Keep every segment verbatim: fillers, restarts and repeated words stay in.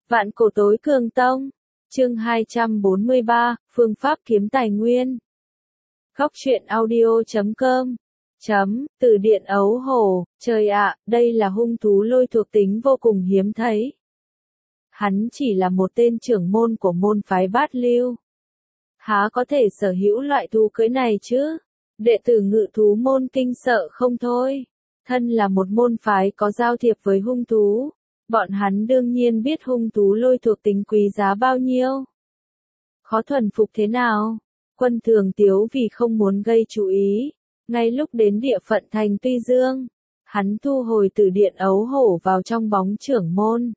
Vạn cổ tối cường tông. Chương hai trăm bốn mươi ba, phương pháp kiếm tài nguyên. Góc truyện audio chấm com. Chấm, từ điện ấu hổ, trời ạ, đây là hung thú lôi thuộc tính vô cùng hiếm thấy. Hắn chỉ là một tên trưởng môn của môn phái bát lưu. Há có thể sở hữu loại thú cưỡi này chứ? Đệ tử ngự thú môn kinh sợ không thôi. Thân là một môn phái có giao thiệp với hung thú. Bọn hắn đương nhiên biết hung thú lôi thuộc tính quý giá bao nhiêu. Khó thuần phục thế nào? Quân Thường Tiếu vì không muốn gây chú ý. Ngay lúc đến địa phận thành Tuy Dương, hắn thu hồi từ điện ấu hổ vào trong bóng trưởng môn.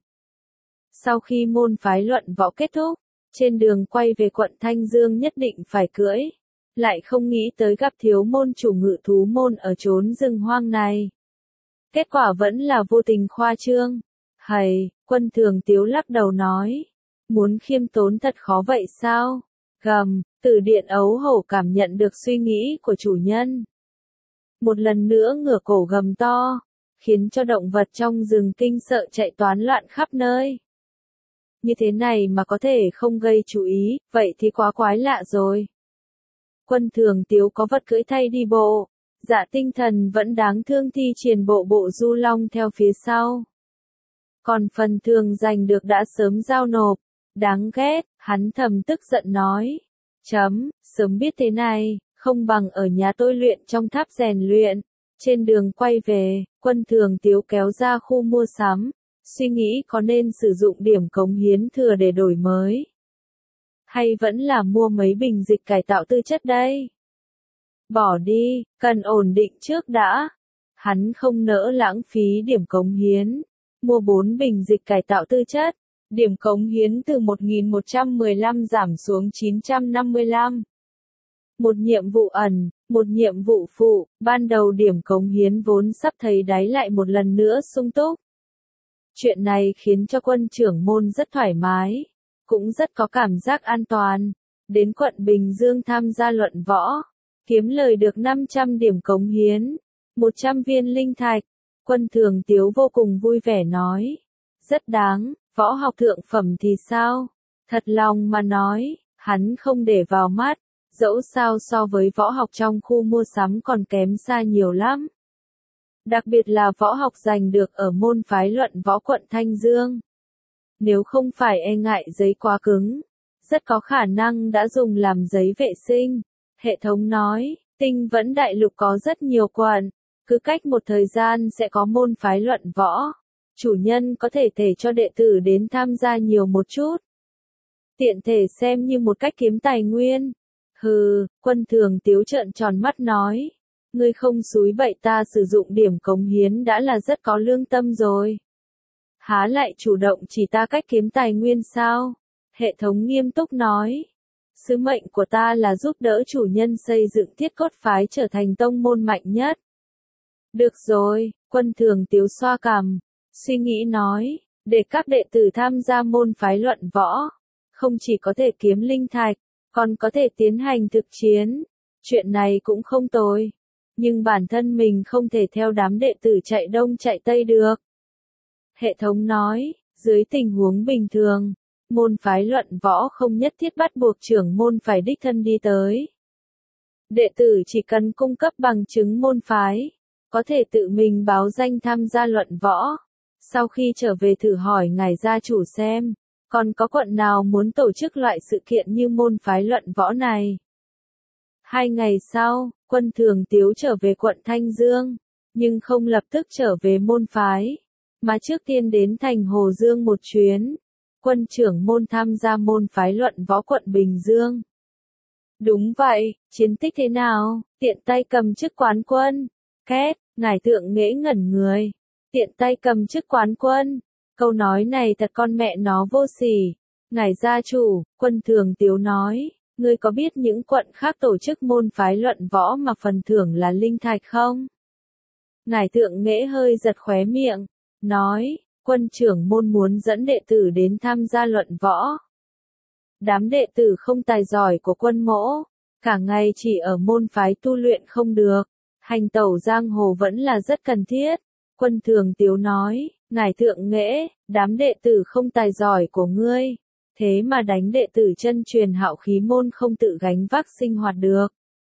Sau khi môn phái luận võ kết thúc, trên đường quay về quận Thanh Dương nhất định phải cưỡi. Lại không nghĩ tới gặp thiếu môn chủ ngự thú môn ở chốn rừng hoang này. Kết quả vẫn là vô tình khoa trương. Hầy, Quân Thường Tiếu lắc đầu nói. Muốn khiêm tốn thật khó vậy sao? Gầm, từ điện ấu hổ cảm nhận được suy nghĩ của chủ nhân. Một lần nữa ngửa cổ gầm to, khiến cho động vật trong rừng kinh sợ chạy toán loạn khắp nơi. Như thế này mà có thể không gây chú ý, vậy thì quá quái lạ rồi. Quân Thường Tiếu có vật cưỡi thay đi bộ, Dạ Tinh Thần vẫn đáng thương thi triển bộ bộ du long theo phía sau. Còn phần thường giành được đã sớm giao nộp, đáng ghét, hắn thầm tức giận nói. Chấm, sớm biết thế này, không bằng ở nhà tôi luyện trong tháp rèn luyện. Trên đường quay về, Quân Thường Tiếu kéo ra khu mua sắm, suy nghĩ có nên sử dụng điểm cống hiến thừa để đổi mới. Hay vẫn là mua mấy bình dịch cải tạo tư chất đây? Bỏ đi, cần ổn định trước đã. Hắn không nỡ lãng phí điểm cống hiến. Mua bốn bình dịch cải tạo tư chất. Điểm cống hiến từ một nghìn một trăm mười lăm giảm xuống chín trăm năm mươi lăm. Một nhiệm vụ ẩn, một nhiệm vụ phụ, ban đầu điểm cống hiến vốn sắp thấy đáy lại một lần nữa sung túc. Chuyện này khiến cho quân trưởng môn rất thoải mái, cũng rất có cảm giác an toàn. Đến quận Bình Dương tham gia luận võ, kiếm lời được năm trăm điểm cống hiến, một trăm viên linh thạch. Quân Thường Tiếu vô cùng vui vẻ nói, rất đáng, võ học thượng phẩm thì sao? Thật lòng mà nói, hắn không để vào mắt, dẫu sao so với võ học trong khu mua sắm còn kém xa nhiều lắm. Đặc biệt là võ học giành được ở môn phái luận võ quận Thanh Dương. Nếu không phải e ngại giấy quá cứng, rất có khả năng đã dùng làm giấy vệ sinh. Hệ thống nói, Tinh Vẫn Đại Lục có rất nhiều quận, cứ cách một thời gian sẽ có môn phái luận võ. Chủ nhân có thể thể cho đệ tử đến tham gia nhiều một chút. Tiện thể xem như một cách kiếm tài nguyên. Hừ, Quân Thường Tiếu trợn tròn mắt nói. Ngươi không xúi bậy ta sử dụng điểm cống hiến đã là rất có lương tâm rồi. Há lại chủ động chỉ ta cách kiếm tài nguyên sao? Hệ thống nghiêm túc nói. Sứ mệnh của ta là giúp đỡ chủ nhân xây dựng Thiết Cốt phái trở thành tông môn mạnh nhất. Được rồi, Quân Thường Tiếu xoa cằm, suy nghĩ nói, để các đệ tử tham gia môn phái luận võ, không chỉ có thể kiếm linh thạch, còn có thể tiến hành thực chiến. Chuyện này cũng không tồi, nhưng bản thân mình không thể theo đám đệ tử chạy đông chạy tây được. Hệ thống nói, dưới tình huống bình thường, môn phái luận võ không nhất thiết bắt buộc trưởng môn phải đích thân đi tới. Đệ tử chỉ cần cung cấp bằng chứng môn phái, có thể tự mình báo danh tham gia luận võ. Sau khi trở về thử hỏi ngài gia chủ xem, còn có quận nào muốn tổ chức loại sự kiện như môn phái luận võ này. Hai ngày sau, Quân Thường Tiếu trở về quận Thanh Dương, nhưng không lập tức trở về môn phái, mà trước tiên đến thành Hồ Dương một chuyến. Quân trưởng môn tham gia môn phái luận võ quận Bình Dương. Đúng vậy, chiến tích thế nào? Tiện tay cầm chức quán quân. Két, ngài thượng nghễ ngẩn người. Tiện tay cầm chức quán quân. Câu nói này thật con mẹ nó vô sỉ. Ngài gia chủ, Quân Thường Tiếu nói, ngươi có biết những quận khác tổ chức môn phái luận võ mà phần thưởng là linh thạch không? Ngài thượng nghễ hơi giật khóe miệng, nói, quân trưởng môn muốn dẫn đệ tử đến tham gia luận võ. Đám đệ tử không tài giỏi của quân mỗ, cả ngày chỉ ở môn phái tu luyện không được, hành tẩu giang hồ vẫn là rất cần thiết. Quân Thường Tiếu nói, Ngài thượng nghệ, đám đệ tử không tài giỏi của ngươi, thế mà đánh đệ tử chân truyền Hạo Khí môn không tự gánh vác sinh hoạt được.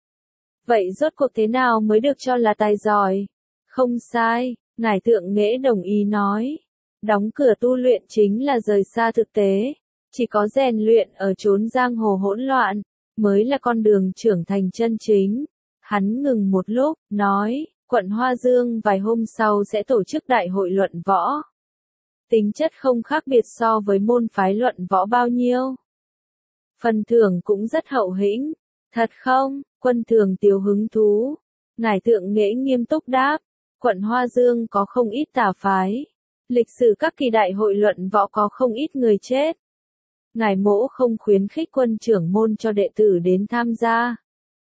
Vậy rốt cuộc thế nào mới được cho là tài giỏi? Không sai, ngài thượng nghệ đồng ý nói. Đóng cửa tu luyện chính là rời xa thực tế, chỉ có rèn luyện ở chốn giang hồ hỗn loạn, mới là con đường trưởng thành chân chính. Hắn ngừng một lúc, nói, quận Hoa Dương vài hôm sau sẽ tổ chức đại hội luận võ. Tính chất không khác biệt so với môn phái luận võ bao nhiêu. Phần thưởng cũng rất hậu hĩnh. Thật không? Quân Thường Tiếu hứng thú. Ngài thượng nghệ nghiêm túc đáp, quận Hoa Dương có không ít tà phái. Lịch sử các kỳ đại hội luận võ có không ít người chết. Ngài mỗ không khuyến khích quân trưởng môn cho đệ tử đến tham gia.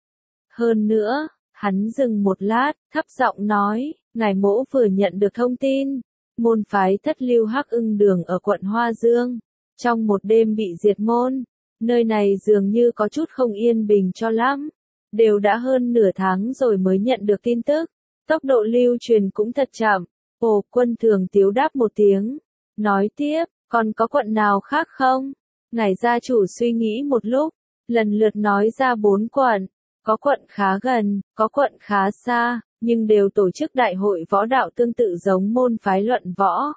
Hơn nữa, hắn dừng một lát, thấp giọng nói, ngài mỗ vừa nhận được thông tin, môn phái Thất Lưu Hắc Ưng Đường ở quận Hoa Dương, trong một đêm bị diệt môn, nơi này dường như có chút không yên bình cho lắm, đều đã hơn nửa tháng rồi mới nhận được tin tức, tốc độ lưu truyền cũng thật chậm. Ồ, Quân Thường Tiếu đáp một tiếng, nói tiếp, còn có quận nào khác không? Ngài gia chủ suy nghĩ một lúc, lần lượt nói ra bốn quận, có quận khá gần, có quận khá xa, nhưng đều tổ chức đại hội võ đạo tương tự giống môn phái luận võ.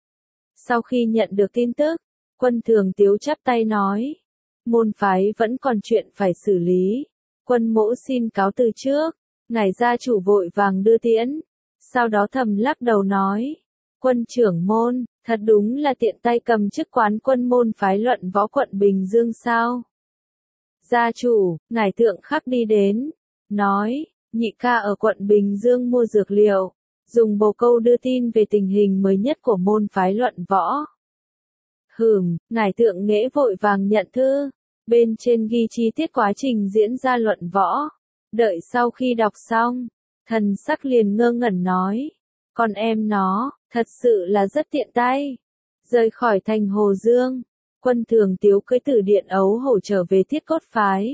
Sau khi nhận được tin tức, Quân Thường Tiếu chắp tay nói, môn phái vẫn còn chuyện phải xử lý, quân mỗ xin cáo từ trước. Ngài gia chủ vội vàng đưa tiễn, sau đó thầm lắc đầu nói, quân trưởng môn, thật đúng là tiện tay cầm chức quán quân môn phái luận võ quận Bình Dương sao. Gia chủ, ngài thượng khắc đi đến, nói, nhị ca ở quận Bình Dương mua dược liệu, dùng bồ câu đưa tin về tình hình mới nhất của môn phái luận võ. Hừm, ngài thượng nghệ vội vàng nhận thư, bên trên ghi chi tiết quá trình diễn ra luận võ. Đợi sau khi đọc xong, thần sắc liền ngơ ngẩn nói, con em nó, thật sự là rất tiện tay. Rời khỏi thành Hồ Dương, Quân Thường Tiếu cưỡi Tử Điện Ấu Hổ trở về Thiết Cốt phái.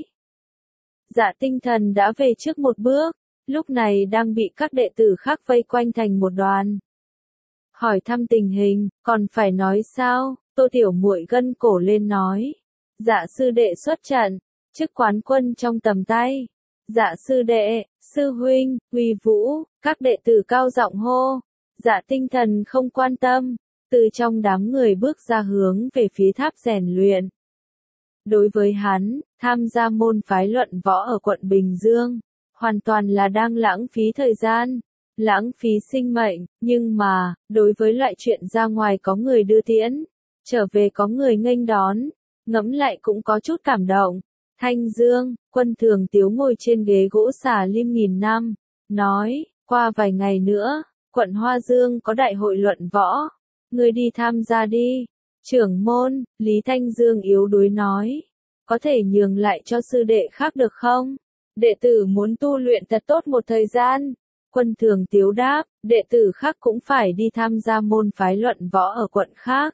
Dạ Tinh Thần đã về trước một bước, lúc này đang bị các đệ tử khác vây quanh thành một đoàn. Hỏi thăm tình hình, còn phải nói sao? Tô Tiểu Muội gân cổ lên nói, dạ sư đệ xuất trận, chức quán quân trong tầm tay. Dạ sư đệ, sư huynh, Huy Vũ, các đệ tử cao giọng hô. Dạ Tinh Thần không quan tâm, từ trong đám người bước ra hướng về phía tháp rèn luyện. Đối với hắn, tham gia môn phái luận võ ở quận Bình Dương, hoàn toàn là đang lãng phí thời gian, lãng phí sinh mệnh, nhưng mà, đối với loại chuyện ra ngoài có người đưa tiễn, trở về có người nghênh đón, ngẫm lại cũng có chút cảm động. Thanh Dương, Quân Thường Tiếu ngồi trên ghế gỗ xà lim nghìn năm, nói, qua vài ngày nữa, quận Hoa Dương có đại hội luận võ, ngươi đi tham gia đi. Trưởng môn, Lý Thanh Dương yếu đuối nói, có thể nhường lại cho sư đệ khác được không? Đệ tử muốn tu luyện thật tốt một thời gian. Quân Thường Tiếu đáp, đệ tử khác cũng phải đi tham gia môn phái luận võ ở quận khác.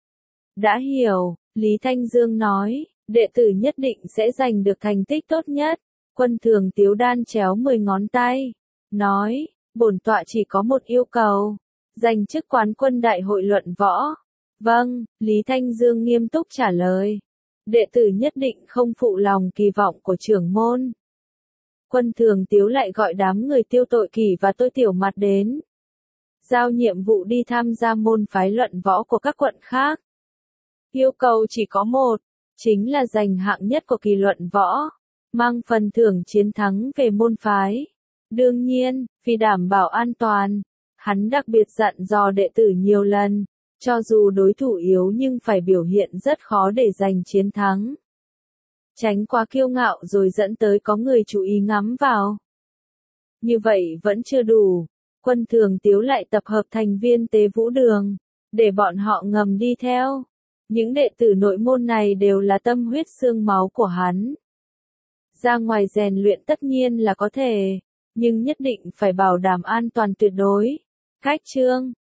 Đã hiểu, Lý Thanh Dương nói, đệ tử nhất định sẽ giành được thành tích tốt nhất. Quân Thường Tiếu đan chéo mười ngón tay, nói, bổn tọa chỉ có một yêu cầu, giành chức quán quân đại hội luận võ. Vâng, Lý Thanh Dương nghiêm túc trả lời. Đệ tử nhất định không phụ lòng kỳ vọng của trưởng môn. Quân Thường Tiếu lại gọi đám người Tiêu Tội Kỷ và Tôi Tiểu Mặt đến. Giao nhiệm vụ đi tham gia môn phái luận võ của các quận khác. Yêu cầu chỉ có một, chính là giành hạng nhất của kỳ luận võ, mang phần thưởng chiến thắng về môn phái. Đương nhiên, vì đảm bảo an toàn, hắn đặc biệt dặn dò đệ tử nhiều lần. Cho dù đối thủ yếu nhưng phải biểu hiện rất khó để giành chiến thắng. Tránh quá kiêu ngạo rồi dẫn tới có người chú ý ngắm vào. Như vậy vẫn chưa đủ. Quân Thường Tiếu lại tập hợp thành viên Tế Vũ Đường, để bọn họ ngầm đi theo. Những đệ tử nội môn này đều là tâm huyết xương máu của hắn. Ra ngoài rèn luyện tất nhiên là có thể, nhưng nhất định phải bảo đảm an toàn tuyệt đối. Cách chương